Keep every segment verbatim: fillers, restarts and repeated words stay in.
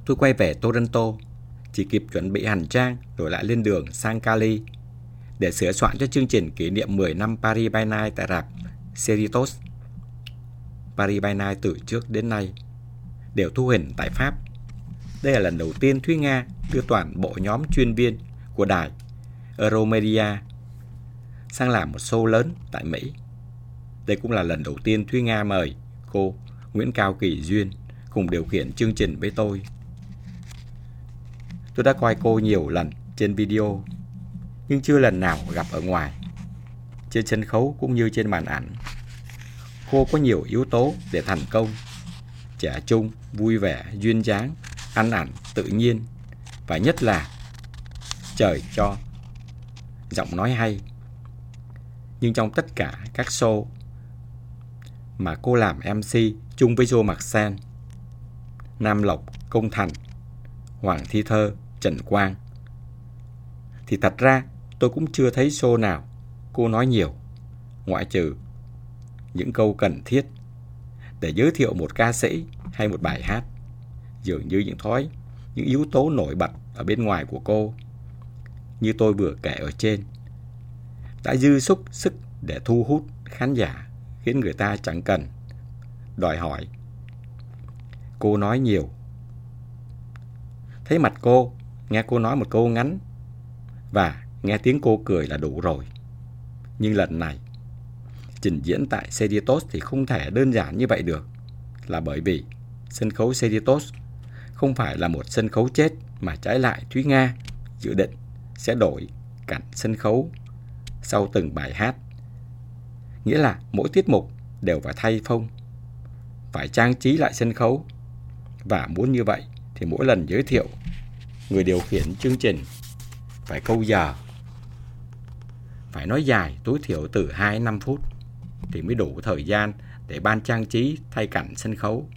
Tôi quay về Toronto, chỉ kịp chuẩn bị hành trang rồi lại lên đường sang Cali để sửa soạn cho chương trình kỷ niệm mười năm Paris by Night tại rạp Cerritos. Paris by Night từ trước đến nay đều thu hình tại Pháp. Đây là lần đầu tiên Thúy Nga đưa toàn bộ nhóm chuyên viên của đài Euromedia sang làm một show lớn tại Mỹ. Đây cũng là lần đầu tiên Thúy Nga mời cô Nguyễn Cao Kỳ Duyên cùng điều khiển chương trình với tôi. Tôi đã coi cô nhiều lần trên video, nhưng chưa lần nào gặp ở ngoài, trên sân khấu cũng như trên màn ảnh. Cô có nhiều yếu tố để thành công: trẻ trung, vui vẻ, duyên dáng, ăn ẳn, tự nhiên, và nhất là trời cho giọng nói hay. Nhưng trong tất cả các show mà cô làm em xê chung với Joe Maxen, Nam Lộc, Công Thành, Hoàng Thi Thơ, Trần Quang, thì thật ra tôi cũng chưa thấy show nào cô nói nhiều, ngoại trừ những câu cần thiết để giới thiệu một ca sĩ hay một bài hát. Dường như những thói, những yếu tố nổi bật ở bên ngoài của cô, như tôi vừa kể ở trên, đã dư sức sức để thu hút khán giả, khiến người ta chẳng cần đòi hỏi cô nói nhiều. Thấy mặt cô, nghe cô nói một câu ngắn và nghe tiếng cô cười là đủ rồi. Nhưng lần này trình diễn tại Cerritos thì không thể đơn giản như vậy được, là bởi vì sân khấu Cerritos không phải là một sân khấu chết, mà trái lại Thúy Nga dự định sẽ đổi cảnh sân khấu sau từng bài hát. Nghĩa là mỗi tiết mục đều phải thay phông, phải trang trí lại sân khấu. Và muốn như vậy thì mỗi lần giới thiệu, người điều khiển chương trình phải câu giờ, phải nói dài, tối thiểu từ hai đến năm phút thì mới đủ thời gian để ban trang trí thay cảnh sân khấu.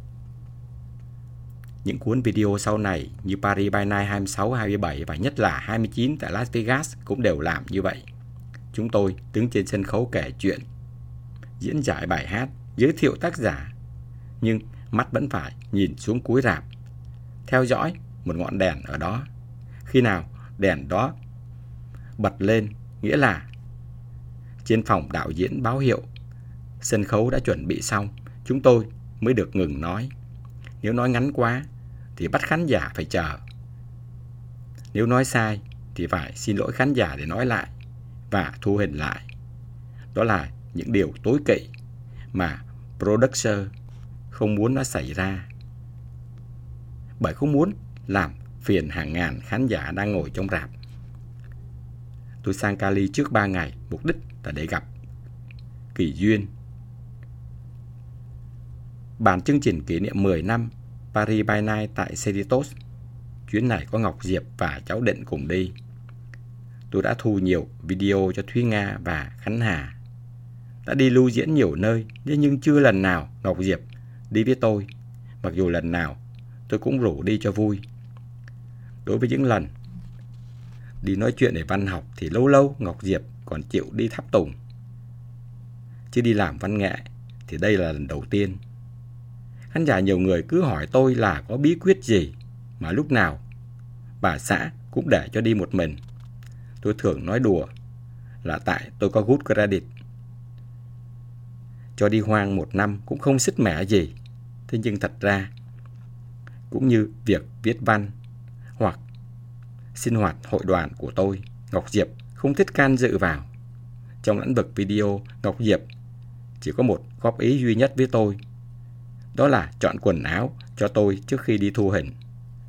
Những cuốn video sau này như Paris by Night hai mươi sáu, hai mươi bảy và nhất là hai mươi chín tại Las Vegas cũng đều làm như vậy. Chúng tôi đứng trên sân khấu kể chuyện, diễn giải bài hát, giới thiệu tác giả, nhưng mắt vẫn phải nhìn xuống cuối rạp, theo dõi một ngọn đèn ở đó. Khi nào đèn đó bật lên, nghĩa là trên phòng đạo diễn báo hiệu sân khấu đã chuẩn bị xong, chúng tôi mới được ngừng nói. Nếu nói ngắn quá thì bắt khán giả phải chờ. Nếu nói sai thì phải xin lỗi khán giả để nói lại và thu hình lại. Đó là những điều tối kỵ mà producer không muốn nó xảy ra, bởi không muốn làm phiền hàng ngàn khán giả đang ngồi trong rạp. Tôi sang Cali trước ba ngày, mục đích là để gặp Kỳ Duyên, bàn chương trình kỷ niệm mười năm Paris by Night tại Cerritos. Chuyến này có Ngọc Diệp và cháu Định cùng đi. Tôi đã thu nhiều video cho Thúy Nga và Khánh Hà, đã đi lưu diễn nhiều nơi, nhưng chưa lần nào Ngọc Diệp đi với tôi, mặc dù lần nào tôi cũng rủ đi cho vui. Đối với những lần đi nói chuyện về văn học thì lâu lâu Ngọc Diệp còn chịu đi tháp tùng, chứ đi làm văn nghệ thì đây là lần đầu tiên. Khán giả nhiều người cứ hỏi tôi là có bí quyết gì mà lúc nào bà xã cũng để cho đi một mình. Tôi thường nói đùa là tại tôi có good credit, cho đi hoang một năm cũng không xích mẻ gì. Thế nhưng thật ra cũng như việc viết văn hoặc sinh hoạt hội đoàn của tôi, Ngọc Diệp không thích can dự vào. Trong lĩnh vực video, Ngọc Diệp chỉ có một góp ý duy nhất với tôi, đó là chọn quần áo cho tôi trước khi đi thu hình.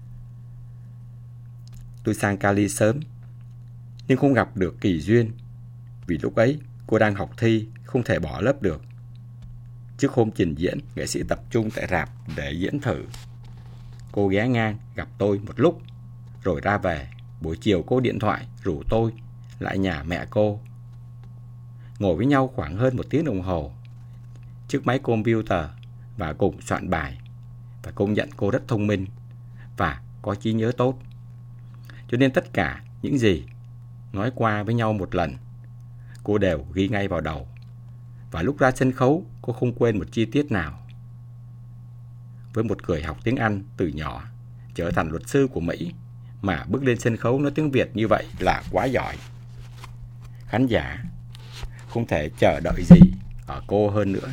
Tôi sang Cali sớm nhưng không gặp được Kỳ Duyên, vì lúc ấy cô đang học thi, không thể bỏ lớp được. Trước hôm trình diễn, nghệ sĩ tập trung tại rạp để diễn thử. Cô ghé ngang gặp tôi một lúc rồi ra về. Buổi chiều cô điện thoại rủ tôi lại nhà mẹ cô. Ngồi với nhau khoảng hơn một tiếng đồng hồ trước máy computer và cùng soạn bài. Và công nhận cô rất thông minh và có trí nhớ tốt, cho nên tất cả những gì nói qua với nhau một lần, cô đều ghi ngay vào đầu. Và lúc ra sân khấu, cô không quên một chi tiết nào. Với một người học tiếng Anh từ nhỏ, trở thành luật sư của Mỹ mà bước lên sân khấu nói tiếng Việt như vậy là quá giỏi. Khán giả không thể chờ đợi gì ở cô hơn nữa.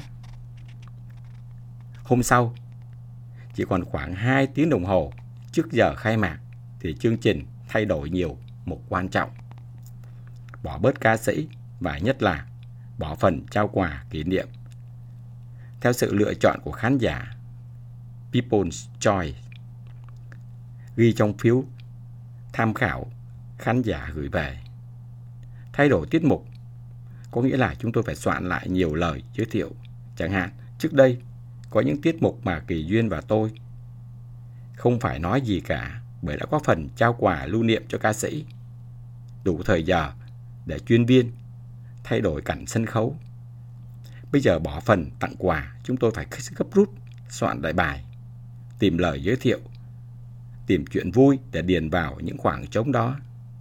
Hôm sau, chỉ còn khoảng hai tiếng đồng hồ trước giờ khai mạc thì chương trình thay đổi nhiều mục quan trọng. Bỏ bớt ca sĩ và nhất là bỏ phần trao quà kỷ niệm theo sự lựa chọn của khán giả, People's Choice, ghi trong phiếu tham khảo khán giả gửi về. Thay đổi tiết mục có nghĩa là chúng tôi phải soạn lại nhiều lời giới thiệu. Chẳng hạn, trước đây có những tiết mục mà Kỳ Duyên và tôi không phải nói gì cả, bởi đã có phần trao quà lưu niệm cho ca sĩ. Đủ thời giờ để chuyên viên thay đổi cảnh sân khấu. Bây giờ bỏ phần tặng quà, chúng tôi phải gấp rút soạn lại bài, tìm lời giới thiệu, tìm chuyện vui để điền vào những khoảng trống đó.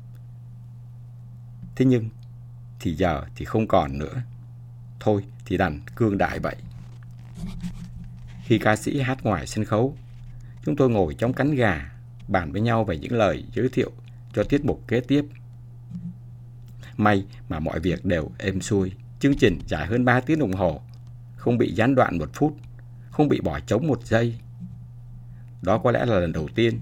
Thế nhưng thì giờ thì không còn nữa. Thôi thì đành cương đại vậy. Khi ca sĩ hát ngoài sân khấu, chúng tôi ngồi trong cánh gà bàn với nhau về những lời giới thiệu cho tiết mục kế tiếp. May mà mọi việc đều êm xuôi. Chương trình dài hơn ba tiếng đồng hồ, không bị gián đoạn một phút, không bị bỏ trống một giây. Đó có lẽ là lần đầu tiên,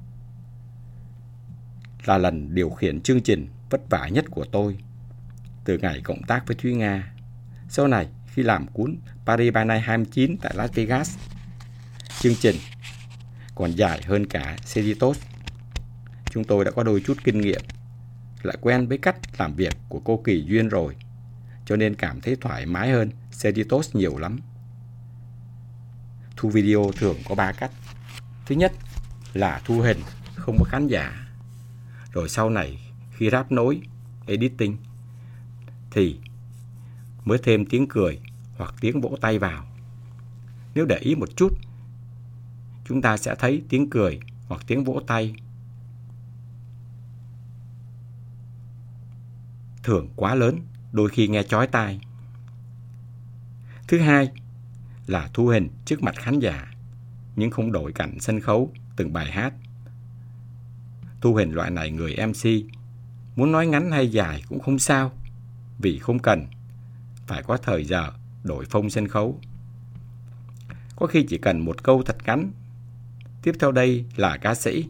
là lần điều khiển chương trình vất vả nhất của tôi từ ngày cộng tác với Thúy Nga. Sau này, khi làm cuốn Paris by Night hai mươi chín tại Las Vegas, chương trình còn dài hơn cả Cerritos. Chúng tôi đã có đôi chút kinh nghiệm, lại quen với cách làm việc của cô Kỳ Duyên rồi, cho nên cảm thấy thoải mái hơn Cerritos nhiều lắm. Thu video thường có ba cách. Thứ nhất là thu hình không có khán giả. Rồi sau này khi ráp nối, editing thì mới thêm tiếng cười hoặc tiếng vỗ tay vào. Nếu để ý một chút, chúng ta sẽ thấy tiếng cười hoặc tiếng vỗ tay thường quá lớn, đôi khi nghe chói tai. Thứ hai là thu hình trước mặt khán giả, nhưng không đổi cảnh sân khấu từng bài hát. Thu hình loại này người em xê muốn nói ngắn hay dài cũng không sao, vì không cần phải có thời giờ đổi phông sân khấu. Có khi chỉ cần một câu thật ngắn, tiếp theo đây là ca sĩ,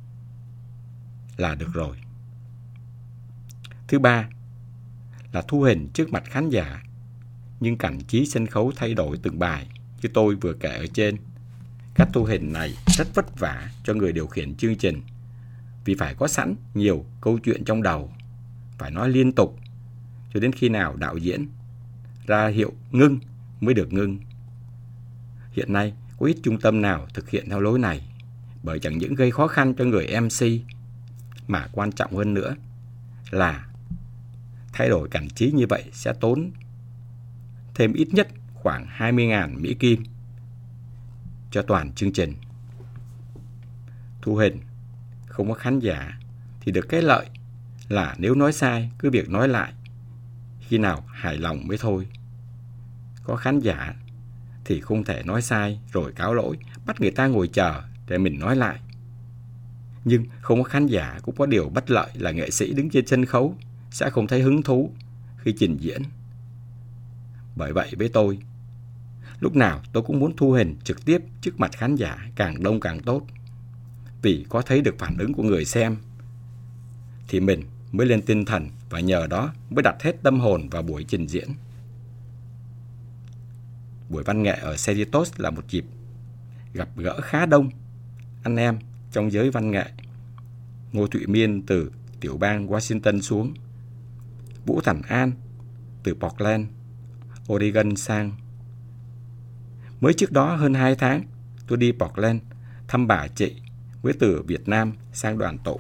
là được rồi. Thứ ba là thu hình trước mặt khán giả, nhưng cảnh trí sân khấu thay đổi từng bài như tôi vừa kể ở trên. Cách thu hình này rất vất vả cho người điều khiển chương trình, vì phải có sẵn nhiều câu chuyện trong đầu, phải nói liên tục cho đến khi nào đạo diễn ra hiệu ngưng mới được ngưng. Hiện nay có ít trung tâm nào thực hiện theo lối này, bởi chẳng những gây khó khăn cho người em xê, mà quan trọng hơn nữa là thay đổi cảnh trí như vậy sẽ tốn thêm ít nhất khoảng hai mươi nghìn Mỹ Kim cho toàn chương trình. Thu hình không có khán giả thì được cái lợi là nếu nói sai cứ việc nói lại, khi nào hài lòng mới thôi. Có khán giả thì không thể nói sai rồi cáo lỗi, bắt người ta ngồi chờ để mình nói lại. Nhưng không có khán giả cũng có điều bất lợi là nghệ sĩ đứng trên sân khấu sẽ không thấy hứng thú khi trình diễn. Bởi vậy với tôi, lúc nào tôi cũng muốn thu hình trực tiếp trước mặt khán giả càng đông càng tốt. Vì có thấy được phản ứng của người xem thì mình mới lên tinh thần, và nhờ đó mới đặt hết tâm hồn vào buổi trình diễn. Buổi văn nghệ ở Cerritos là một dịp gặp gỡ khá đông anh em trong giới văn nghệ. Ngô Thụy Miên từ tiểu bang Washington xuống, Vũ Thành An từ Portland, Oregon sang. Mới trước đó hơn hai tháng, tôi đi Portland thăm bà chị mới từ Việt Nam sang đoàn tụ.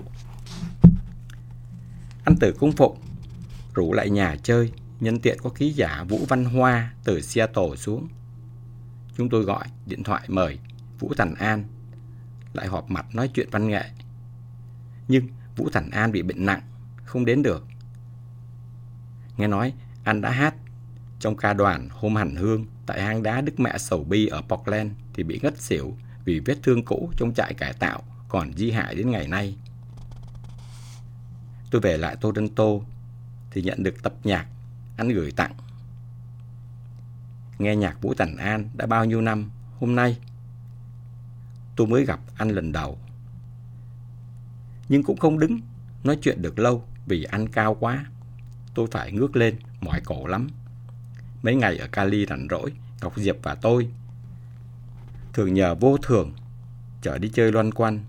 Anh từ Cung Phụng rủ lại nhà chơi, nhân tiện có ký giả Vũ Văn Hoa từ Seattle xuống. Chúng tôi gọi điện thoại mời Vũ Thành An lại họp mặt nói chuyện văn nghệ. Nhưng Vũ Thành An bị bệnh nặng, không đến được. Nghe nói anh đã hát trong ca đoàn hôm hành hương tại hang đá Đức Mẹ Sầu Bi ở Portland thì bị ngất xỉu vì vết thương cũ trong trại cải tạo còn di hại đến ngày nay. Tôi về lại Toronto thì nhận được tập nhạc anh gửi tặng. Nghe nhạc Vũ Tần An đã bao nhiêu năm, hôm nay tôi mới gặp anh lần đầu. Nhưng cũng không đứng nói chuyện được lâu vì anh cao quá. Tôi phải ngước lên, mỏi cổ lắm. Mấy ngày ở Cali rảnh rỗi, Ngọc Diệp và tôi thường nhờ Vô Thường chở đi chơi loanh quanh.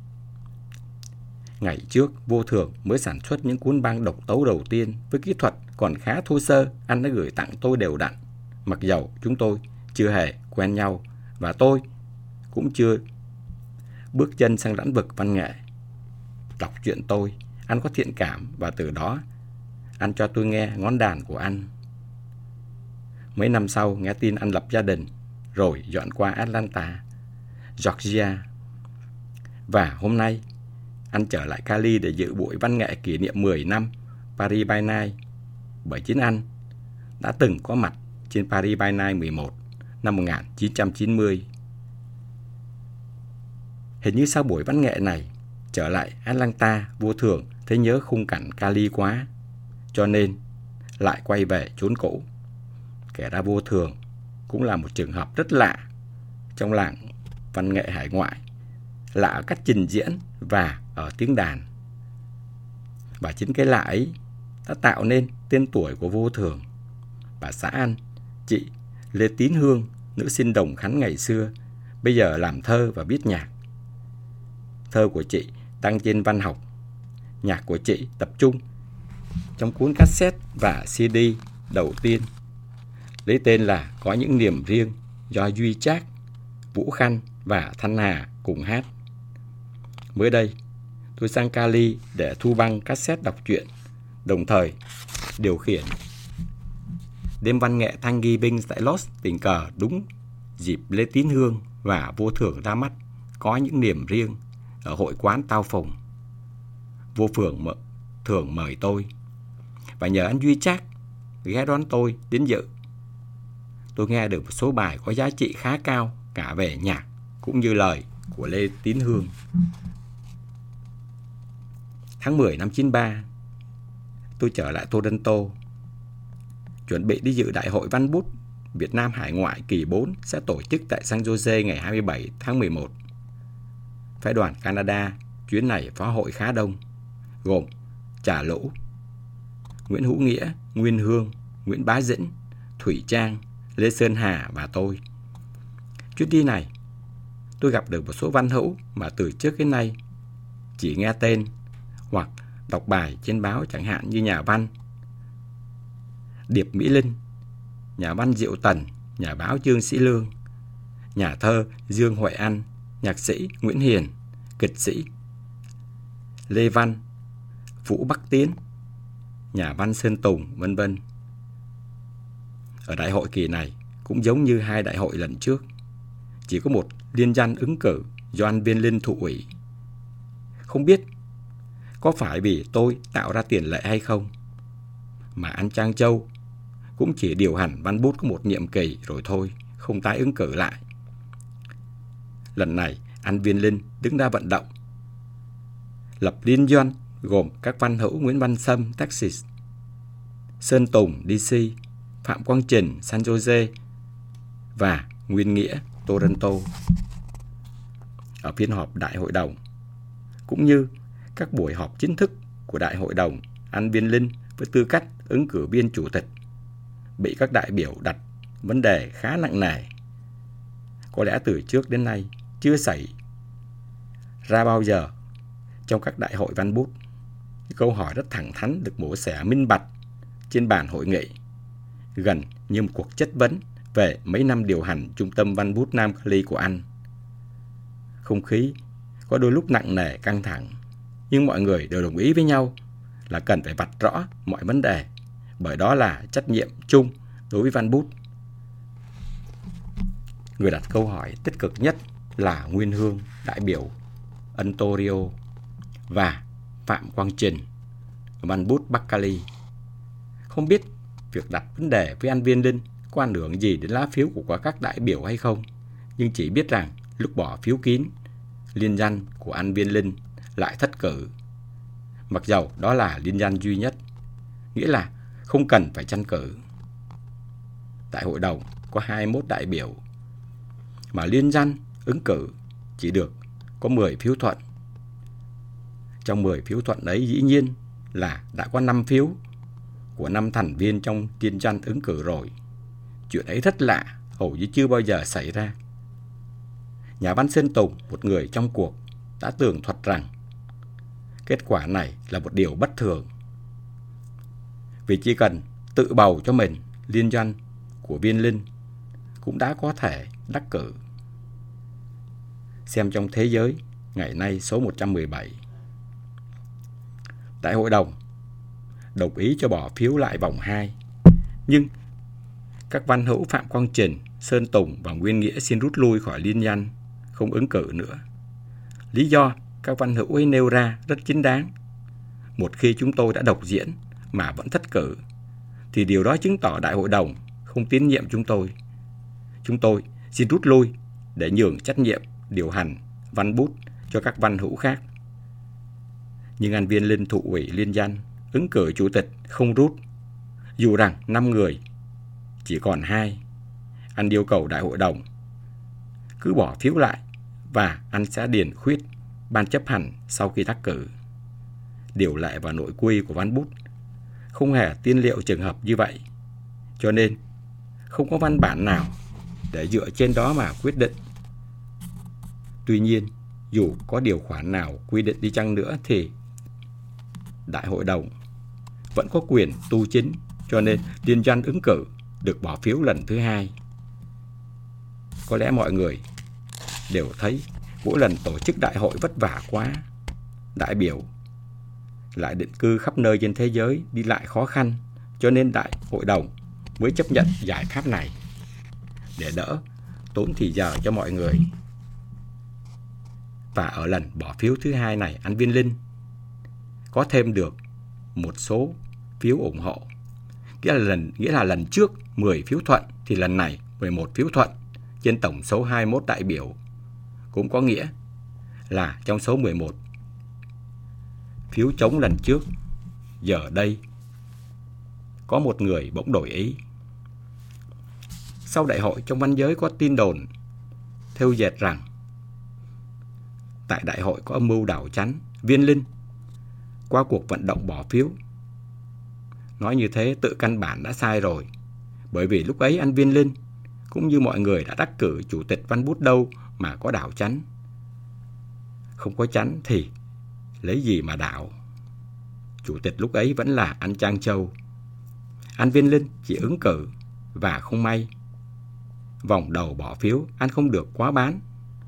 Ngày trước, Vô Thường mới sản xuất những cuốn băng độc tấu đầu tiên với kỹ thuật còn khá thô sơ. Anh đã gửi tặng tôi đều đặn, mặc dầu chúng tôi chưa hề quen nhau và tôi cũng chưa bước chân sang lĩnh vực văn nghệ. Đọc chuyện tôi, anh có thiện cảm và từ đó anh cho tôi nghe ngón đàn của anh. Mấy năm sau nghe tin anh lập gia đình rồi dọn qua Atlanta, Georgia. Và hôm nay anh trở lại Cali để dự buổi văn nghệ kỷ niệm mười năm Paris by Night. Bởi chính anh đã từng có mặt trên Paris by Night mười một năm một nghìn chín trăm chín mươi. Hình như sau buổi văn nghệ này, trở lại Atlanta, Vô Thường thấy nhớ khung cảnh Cali quá, cho nên lại quay về chốn cũ. Kể ra Vô Thường cũng là một trường hợp rất lạ trong làng văn nghệ hải ngoại, lạ ở cách trình diễn và ở tiếng đàn. Và chính cái lạ ấy đã tạo nên tên tuổi của Vô Thường. Bà xã anh, chị Lê Tín Hương, nữ sinh Đồng Khánh ngày xưa, bây giờ làm thơ và viết nhạc. Thơ của chị đăng trên Văn Học. Nhạc của chị tập trung trong cuốn cassette và xê đê đầu tiên, lấy tên là Có Những Niềm Riêng, do Duy Trác, Vũ Khanh và Thanh Hà cùng hát. Mới đây, tôi sang Cali để thu băng cassette đọc truyện, đồng thời điều khiển đêm văn nghệ Thanksgiving tại Los. Tình cờ đúng dịp Lê Tín Hương và Vô Thường ra mắt Có Những Niềm Riêng ở hội quán Tao Phùng. Vô Phường mở, thường mời tôi và nhờ anh Duy Trác ghé đón tôi đến dự. Tôi nghe được một số bài có giá trị khá cao cả về nhạc cũng như lời của Lê Tín Hương. Tháng mười năm chín ba, tôi trở lại Toronto, chuẩn bị đi dự Đại hội Văn bút Việt Nam Hải ngoại kỳ bốn sẽ tổ chức tại San Jose ngày hai mươi bảy tháng mười một. Phái đoàn Canada chuyến này phó hội khá đông, gồm Trà Lũ, Nguyễn Hữu Nghĩa, Nguyên Hương, Nguyễn Bá Dĩnh, Thủy Trang, Lê Sơn Hà và tôi. Chuyến đi này, tôi gặp được một số văn hữu mà từ trước đến nay chỉ nghe tên hoặc đọc bài trên báo, chẳng hạn như nhà văn Điệp Mỹ Linh, nhà văn Diệu Tần, nhà báo Trương Sĩ Lương, nhà thơ Dương Huệ Anh, nhạc sĩ Nguyễn Hiền, kịch sĩ Lê Văn, Vũ Bắc Tiến, nhà văn Sơn Tùng, vân vân. Ở đại hội kỳ này cũng giống như hai đại hội lần trước, chỉ có một liên danh ứng cử do anh Viên Linh thụ ủy. Không biết có phải vì tôi tạo ra tiền lệ hay không, mà anh Trang Châu cũng chỉ điều hành Văn bút có một nhiệm kỳ rồi thôi, không tái ứng cử lại. Lần này anh Viên Linh đứng ra vận động, lập liên doanh gồm các văn hữu Nguyễn Văn Sâm, Texas, Sơn Tùng, đê xê, Phạm Quang Trình, San Jose và Nguyên Nghĩa, Toronto. Ở phiên họp Đại hội đồng, cũng như các buổi họp chính thức của Đại hội đồng, anh Viên Linh với tư cách ứng cử viên chủ tịch bị các đại biểu đặt vấn đề khá nặng nề. Có lẽ từ trước đến nay chưa xảy ra bao giờ trong các đại hội văn bút. Câu hỏi rất thẳng thắn được mổ xẻ minh bạch trên bàn hội nghị, gần như một cuộc chất vấn về mấy năm điều hành Trung tâm Văn bút Nam Cali của anh. Không khí có đôi lúc nặng nề căng thẳng, nhưng mọi người đều đồng ý với nhau là cần phải vạch rõ mọi vấn đề, bởi đó là trách nhiệm chung đối với Văn bút. Người đặt câu hỏi tích cực nhất là Nguyên Hương, đại biểu Ontario, và Phạm Quang Trình, Văn bút Bắc Cali. Không biết việc đặt vấn đề với anh Viên Linh có ảnh hưởng gì đến lá phiếu của các đại biểu hay không, nhưng chỉ biết rằng lúc bỏ phiếu kín, liên danh của An Viên Linh lại thất cử. Mặc dầu đó là liên danh duy nhất, nghĩa là không cần phải tranh cử. Tại hội đồng có hai mươi mốt đại biểu, mà liên danh ứng cử chỉ được có mười phiếu thuận. Trong mười phiếu thuận ấy dĩ nhiên là đã có năm phiếu của năm thành viên trong liên danh ứng cử rồi. Chuyện ấy rất lạ, hầu như chưa bao giờ xảy ra. Nhà văn Sơn Tùng, một người trong cuộc, đã tường thuật rằng kết quả này là một điều bất thường. Vì chỉ cần tự bầu cho mình liên danh của Viên Linh cũng đã có thể đắc cử. Xem trong Thế giới ngày nay số một trăm mười bảy. Đại hội đồng đồng ý cho bỏ phiếu lại vòng hai, nhưng các văn hữu Phạm Quang Trình, Sơn Tùng và Nguyên Nghĩa xin rút lui khỏi liên danh, không ứng cử nữa. Lý do các văn hữu ấy nêu ra rất chính đáng. Một khi chúng tôi đã độc diễn mà vẫn thất cử, thì điều đó chứng tỏ đại hội đồng không tín nhiệm chúng tôi. Chúng tôi xin rút lui để nhường trách nhiệm điều hành văn bút cho các văn hữu khác. Nhưng An Viên Linh thụ ủy liên danh ứng cử chủ tịch không rút, dù rằng năm người chỉ còn hai. Anh yêu cầu đại hội đồng cứ bỏ phiếu lại và anh sẽ điền khuyết ban chấp hành sau khi đắc cử. Điều lệ và nội quy của văn bút không hề tiên liệu trường hợp như vậy, cho nên không có văn bản nào để dựa trên đó mà quyết định. Tuy nhiên, dù có điều khoản nào quy định đi chăng nữa thì đại hội đồng vẫn có quyền tu chính, cho nên liên danh ứng cử được bỏ phiếu lần thứ hai. Có lẽ mọi người đều thấy mỗi lần tổ chức đại hội vất vả quá, đại biểu lại định cư khắp nơi trên thế giới, đi lại khó khăn, cho nên đại hội đồng mới chấp nhận giải pháp này để đỡ tốn thì giờ cho mọi người. Và ở lần bỏ phiếu thứ hai này, An Viên Linh có thêm được một số phiếu ủng hộ. Nghĩa là lần, nghĩa là lần trước mười phiếu thuận thì lần này mười một phiếu thuận trên tổng số hai mươi mốt đại biểu. Cũng có nghĩa là trong số mười một phiếu chống lần trước, giờ đây có một người bỗng đổi ý. Sau đại hội, trong văn giới có tin đồn thêu dệt rằng tại đại hội có âm mưu đảo chắn Viên Linh qua cuộc vận động bỏ phiếu. Nói như thế tự căn bản đã sai rồi, bởi vì lúc ấy An Viên Linh cũng như mọi người đã đắc cử chủ tịch văn bút đâu mà có đảo chắn. Không có chắn thì lấy gì mà đảo. Chủ tịch lúc ấy vẫn là anh Trang Châu. An Viên Linh chỉ ứng cử và không may vòng đầu bỏ phiếu anh không được quá bán.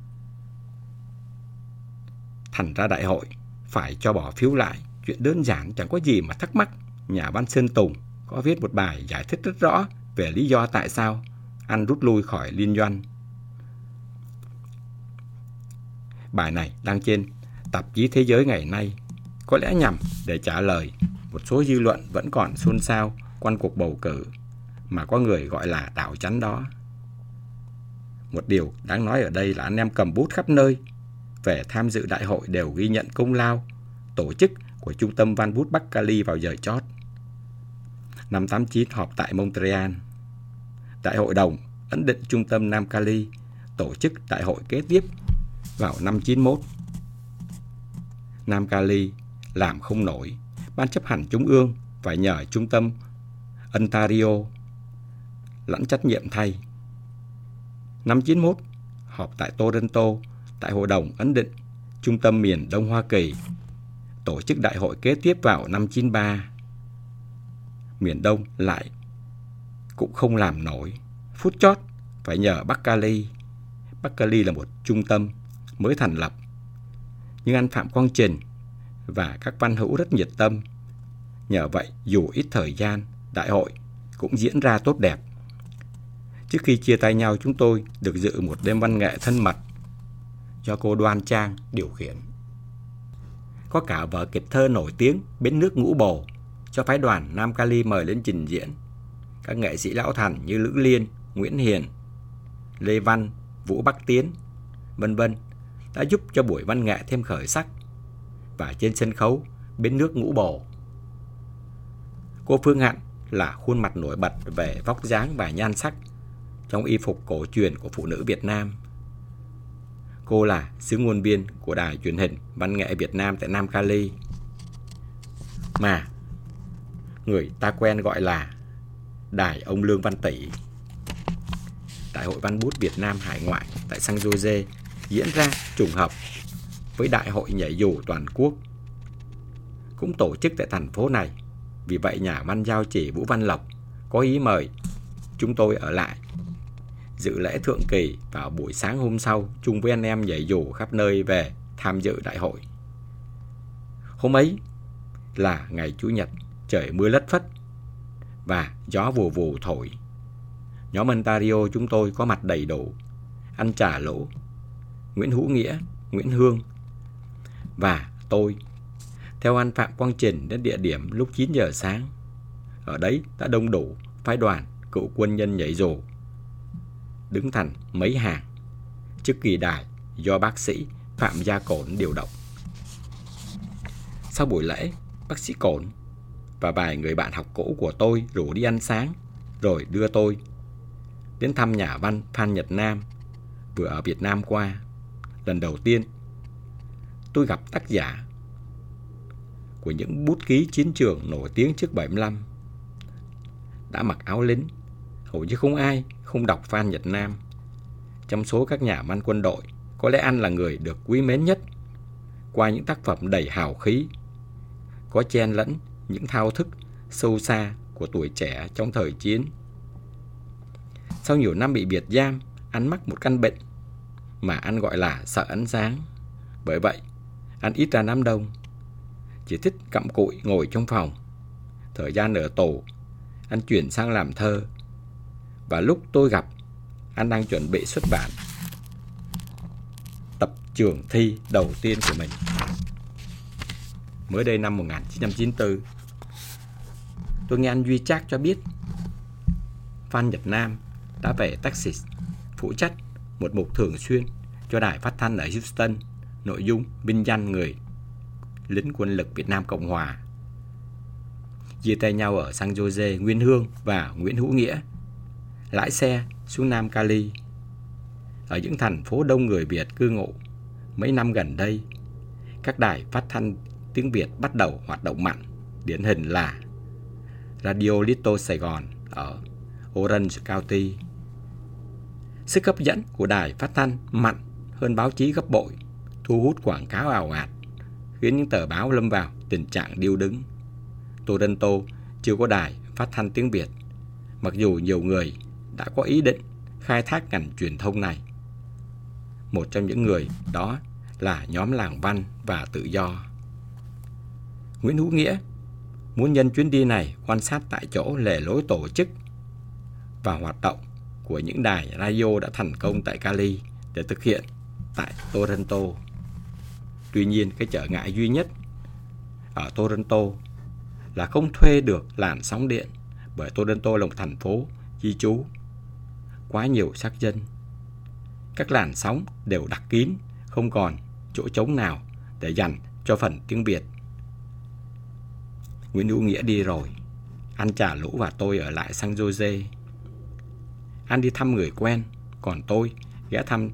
Thành ra đại hội phải cho bỏ phiếu lại. Chuyện đơn giản chẳng có gì mà thắc mắc. Nhà văn Sơn Tùng có viết một bài giải thích rất rõ về lý do tại sao anh rút lui khỏi liên doanh. Bài này đăng trên tạp chí Thế giới ngày nay, có lẽ nhằm để trả lời một số dư luận vẫn còn xôn xao quanh cuộc bầu cử mà có người gọi là đảo chắn đó. Một điều đáng nói ở đây là anh em cầm bút khắp nơi về tham dự đại hội đều ghi nhận công lao tổ chức của Trung tâm Văn bút Bắc Cali vào giờ chót. Năm tám chín họp tại Montreal. Đại hội đồng ấn định Trung tâm Nam Cali tổ chức đại hội kế tiếp vào năm chín mốt. Nam Cali làm không nổi, ban chấp hành trung ương phải nhờ Trung tâm Ontario lãnh trách nhiệm thay. Năm chín mốt họp tại Toronto, đại hội đồng ấn định Trung tâm miền Đông Hoa Kỳ tổ chức đại hội kế tiếp vào năm chín ba. Miền Đông lại cũng không làm nổi, phút chót phải nhờ Bắc Cali. Bắc Cali là một trung tâm mới thành lập, nhưng anh Phạm Quang Trình và các văn hữu rất nhiệt tâm. Nhờ vậy, dù ít thời gian, đại hội cũng diễn ra tốt đẹp. Trước khi chia tay nhau, chúng tôi được dự một đêm văn nghệ thân mật do cô Đoan Trang điều khiển. Có cả vở kịch thơ nổi tiếng Bến nước Ngũ Bồ cho phái đoàn Nam Cali mời lên trình diễn. Các nghệ sĩ lão thành như Lữ Liên, Nguyễn Hiền, Lê Văn, Vũ Bắc Tiến, vân vân đã giúp cho buổi văn nghệ thêm khởi sắc. Và trên sân khấu Bến Nước Ngũ Bồ, cô Phương Hạnh là khuôn mặt nổi bật về vóc dáng và nhan sắc trong y phục cổ truyền của phụ nữ Việt Nam. Cô là xứ ngôn viên của đài truyền hình văn nghệ Việt Nam tại Nam Cali, mà người ta quen gọi là đài ông Lương Văn Tỉ. Đại hội Văn bút Việt Nam hải ngoại tại San Jose diễn ra trùng hợp với Đại hội nhảy dù toàn quốc, cũng tổ chức tại thành phố này. Vì vậy nhà văn giao chỉ Vũ Văn Lộc có ý mời chúng tôi ở lại dự lễ thượng kỳ vào buổi sáng hôm sau, chung với anh em nhảy dù khắp nơi về tham dự đại hội. Hôm ấy là ngày Chủ nhật, trời mưa lất phất và gió vù vù thổi. Nhóm Ontario chúng tôi có mặt đầy đủ: anh Trà Lỗ, Nguyễn Hữu Nghĩa, Nguyễn Hương và tôi. Theo anh Phạm Quang Trình đến địa điểm lúc chín giờ sáng. Ở đấy đã đông đủ phái đoàn cựu quân nhân nhảy dù, đứng thành mấy hàng trước kỳ đài do bác sĩ Phạm Gia Cổn điều động. Sau buổi lễ, bác sĩ Cổn và vài người bạn học cũ của tôi rủ đi ăn sáng, rồi đưa tôi đến thăm nhà văn Phan Nhật Nam vừa ở Việt Nam qua. Lần đầu tiên tôi gặp tác giả của những bút ký chiến trường nổi tiếng trước bảy mươi lăm. Đã mặc áo lính, hầu như không ai không đọc Phan Nhật Nam. Trong số các nhà văn quân đội, có lẽ anh là người được quý mến nhất qua những tác phẩm đầy hào khí, có chen lẫn những thao thức sâu xa của tuổi trẻ trong thời chiến. Sau nhiều năm bị biệt giam, anh mắc một căn bệnh mà anh gọi là sợ ánh sáng. Bởi vậy, anh ít ra đám đông, chỉ thích cặm cụi ngồi trong phòng. Thời gian ở tù, anh chuyển sang làm thơ. Và lúc tôi gặp, anh đang chuẩn bị xuất bản tập trường thi đầu tiên của mình. Mới đây năm một nghìn chín trăm chín mươi tư, tôi nghe anh Duy Trác cho biết Phan Nhật Nam đã về Texas phụ trách một mục thường xuyên cho đài phát thanh ở Houston, nội dung vinh danh người lính quân lực Việt Nam Cộng Hòa. Chia tay nhau ở San Jose, Nguyên Hương và Nguyễn Hữu Nghĩa lái xe xuống Nam Cali. Ở những thành phố đông người Việt cư ngụ mấy năm gần đây, các đài phát thanh tiếng Việt bắt đầu hoạt động mạnh, điển hình là Radio Little Sài Gòn ở Orange County. Sức hấp dẫn của đài phát thanh mạnh hơn báo chí gấp bội, thu hút quảng cáo ào ạt, khiến những tờ báo lâm vào tình trạng điêu đứng. Toronto chưa có đài phát thanh tiếng Việt, mặc dù nhiều người đã có ý định khai thác ngành truyền thông này. Một trong những người đó là nhóm Làng Văn và Tự Do. Nguyễn Hữu Nghĩa muốn nhân chuyến đi này quan sát tại chỗ lề lối tổ chức và hoạt động của những đài radio đã thành công tại Cali để thực hiện tại Toronto. Tuy nhiên, cái trở ngại duy nhất ở Toronto là không thuê được làn sóng điện, bởi Toronto là một thành phố di trú, quá nhiều sắc dân. Các làn sóng đều đặt kín, không còn chỗ trống nào để dành cho phần tiếng Việt. Nguyễn Hữu Nghĩa đi rồi, anh Trà Lũ và tôi ở lại San Jose. Anh đi thăm người quen, còn tôi ghé thăm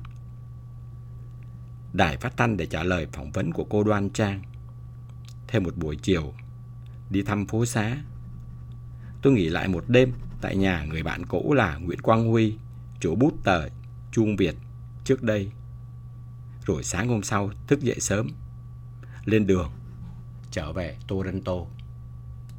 đài phát thanh để trả lời phỏng vấn của cô Đoan Trang. Thêm một buổi chiều đi thăm phố xá, tôi nghỉ lại một đêm tại nhà người bạn cũ là Nguyễn Quang Huy, chủ bút tờ Chuông Việt trước đây. Rồi sáng hôm sau thức dậy sớm, lên đường trở về Toronto.